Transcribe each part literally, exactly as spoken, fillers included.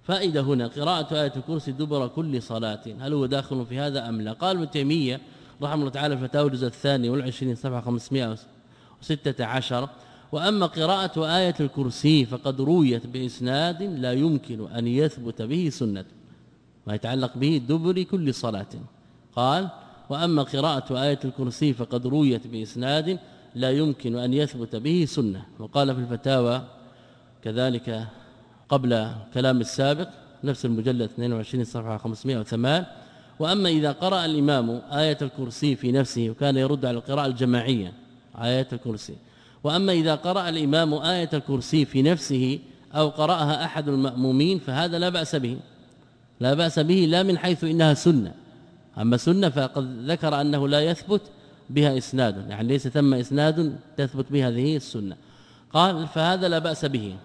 فائدة هنا قراءة آية الكرسي دبر كل صلاة، هل هو داخل في هذا أم لا؟ قال ابن تيمية رحمه الله تعالى في الفتاوى الجزء الثاني والعشرين صفحة خمسمائة وستة عشر: وأما قراءة آية الكرسي فقد رويت بإسناد لا يمكن أن يثبت به سنة، ما يتعلق به دبر كل صلاة. قال: وأما قراءة آية الكرسي فقد رويت بإسناد لا يمكن أن يثبت به سنة. وقال في الفتاوى كذلك قبل كلام السابق نفس المجلد اثنين وعشرين صفحة خمسمائة وثمانية: وأما إذا قرأ الإمام آية الكرسي في نفسه، وكان يرد على القراءة الجماعية آية الكرسي، وأما إذا قرأ الإمام آية الكرسي في نفسه أو قرأها أحد المأمومين فهذا لا بأس به، لا بأس به لا من حيث إنها سنة، أما سنة فقد ذكر أنه لا يثبت بها إسناد، يعني ليس ثم إسناد تثبت بها هذه السنة. قال: فهذا لا بأس به.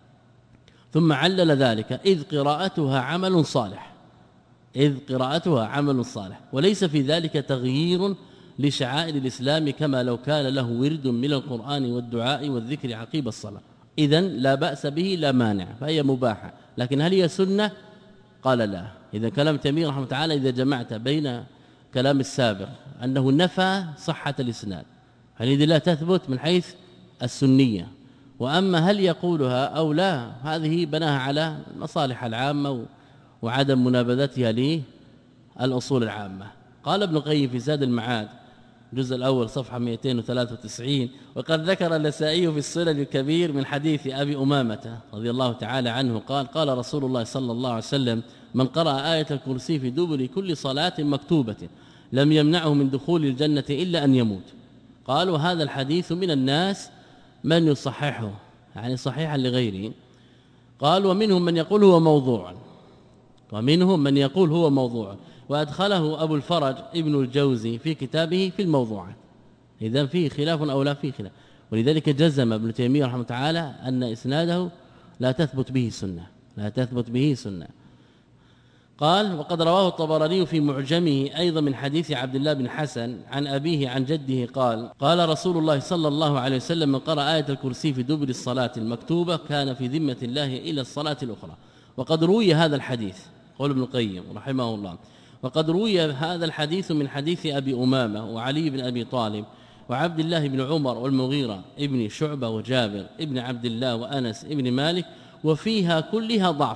ثم علل ذلك: إذ قراءتها عمل صالح، إذ قراءتها عمل صالح، وليس في ذلك تغيير لشعائر الإسلام كما لو كان له ورد من القرآن والدعاء والذكر عقيب الصلاة. إذن لا بأس به لا مانع، فهي مباحة، لكن هل هي سنة؟ قال لا. إذا كلام تيمية رحمه الله تعالى إذا جمعت بين كلام السابق أنه نفى صحة الإسناد، حينئذ لا تثبت من حيث السنية. وأما هل يقولها أو لا هذه بناها على المصالح العامة وعدم منابذتها للأصول العامة. قال ابن القيم في زاد المعاد الجزء الأول صفحة مئتين وثلاثة وتسعين: وقد ذكر النسائي في السنن الكبير من حديث أبي أمامة رضي الله تعالى عنه قال: قال رسول الله صلى الله عليه وسلم: من قرأ آية الكرسي في دبر كل صلاة مكتوبة لم يمنعه من دخول الجنة إلا أن يموت. قال: وهذا الحديث من الناس من يصححه، يعني صحيحا لغيره. قال: ومنهم من يقول هو موضوع، ومنهم من يقول هو موضوع، وأدخله أبو الفرج ابن الجوزي في كتابه في الموضوعات. إذن فيه خلاف أو لا فيه خلاف، ولذلك جزم ابن تيمية رحمه الله تعالى أن إسناده لا تثبت به سنة، لا تثبت به سنة. قال: وقد رواه الطبراني في معجمه أيضا من حديث عبد الله بن حسن عن أبيه عن جده قال: قال رسول الله صلى الله عليه وسلم: من قرأ آية الكرسي في دبر الصلاة المكتوبة كان في ذمة الله إلى الصلاة الأخرى. وقد روي هذا الحديث، قول ابن القيم رحمه الله، وقد روي هذا الحديث من حديث أبي أمامة وعلي بن أبي طالب وعبد الله بن عمر والمغيرة ابن شعبة وجابر ابن عبد الله وأنس ابن مالك، وفيها كلها ضعف،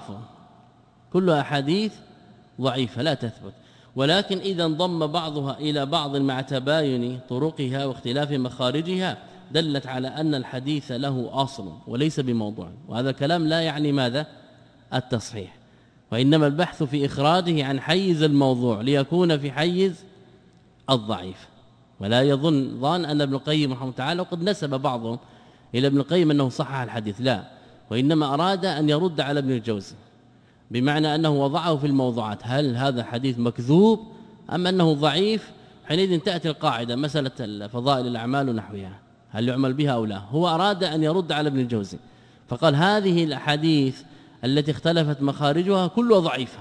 كلها أحاديث ضعيفة لا تثبت، ولكن إذا انضم بعضها إلى بعض مع تباين طرقها واختلاف مخارجها دلت على أن الحديث له أصل وليس بموضوع. وهذا الكلام لا يعني ماذا؟ التصحيح، وإنما البحث في إخراجه عن حيز الموضوع ليكون في حيز الضعيف. ولا يظن ظان أن ابن القيم رحمه الله تعالى وقد نسب بعضهم إلى ابن القيم أنه صحح الحديث، لا، وإنما أراد أن يرد على ابن الجوزي بمعنى أنه وضعه في الموضوعات، هل هذا حديث مكذوب أم أنه ضعيف؟ حينئذ تأتي القاعدة مسألة فضائل الأعمال ونحوها هل يعمل بها أو لا. هو أراد أن يرد على ابن الجوزي فقال: هذه الأحاديث التي اختلفت مخارجها كلها ضعيفة،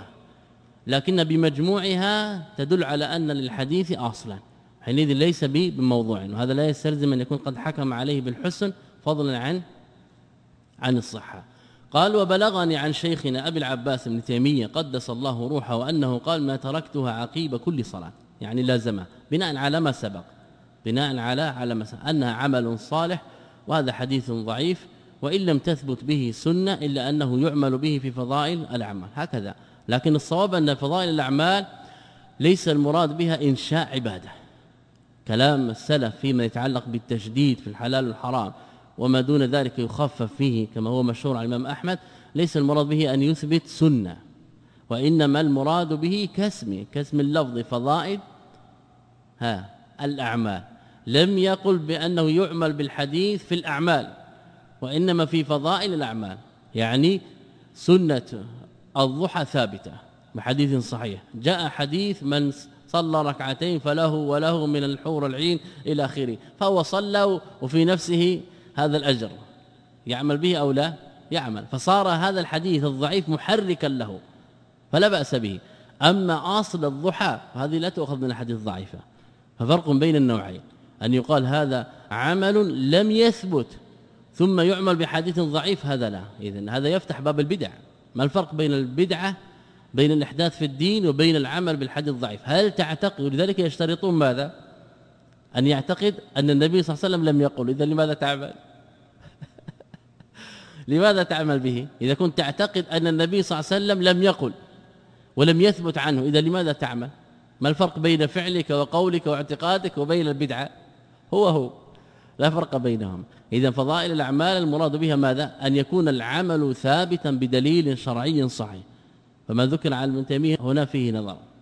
لكن بمجموعها تدل على أن للحديث أصلا، حينئذ ليس بموضوع، وهذا لا يستلزم أن يكون قد حكم عليه بالحسن فضلا عن عن الصحة. قال: وبلغني عن شيخنا أبي العباس بن تيمية قدس الله روحه وأنه قال: ما تركتها عقيب كل صلاة، يعني لازمها بناء على ما سبق، بناء على على ما سبق أنها عمل صالح، وهذا حديث ضعيف وإن لم تثبت به سنة إلا أنه يعمل به في فضائل الأعمال هكذا. لكن الصواب أن فضائل الأعمال ليس المراد بها إنشاء عبادة، كلام السلف فيما يتعلق بالتشديد في الحلال والحرام وما دون ذلك يخفف فيه كما هو مشهور عن الإمام أحمد، ليس المراد به أن يثبت سنة، وإنما المراد به كاسم كاسم اللفظ فضائل ها الأعمال. لم يقل بأنه يعمل بالحديث في الأعمال، وإنما في فضائل الأعمال، يعني سنة الضحى ثابتة بحديث صحيح، جاء حديث من صلى ركعتين فله وله من الحور العين إلى آخره، فهو صلى وفي نفسه هذا الأجر، يعمل به أو لا يعمل، فصار هذا الحديث الضعيف محركا له فلا بأس به. أما أصل الضحى هذه لا تؤخذ من الحديث ضعيفة، ففرق بين النوعين، أن يقال هذا عمل لم يثبت ثم يعمل بحديث ضعيف، هذا لا، إذن هذا يفتح باب البدع، ما الفرق بين البدعة بين الإحداث في الدين وبين العمل بالحديث الضعيف؟ هل تعتقد؟ ولذلك يشترطون ماذا؟ أن يعتقد أن النبي صلى الله عليه وسلم لم يقل. إذا لماذا تعمل؟ لماذا تعمل به؟ إذا كنت تعتقد أن النبي صلى الله عليه وسلم لم يقل ولم يثبت عنه، إذا لماذا تعمل؟ ما الفرق بين فعلك وقولك واعتقادك وبين البدعة؟ هو هو، لا فرق بينهم. إذا فضائل الأعمال المراد بها ماذا؟ أن يكون العمل ثابتا بدليل شرعي صحيح. فما ذكر عن ابن تيمية هنا فيه نظر.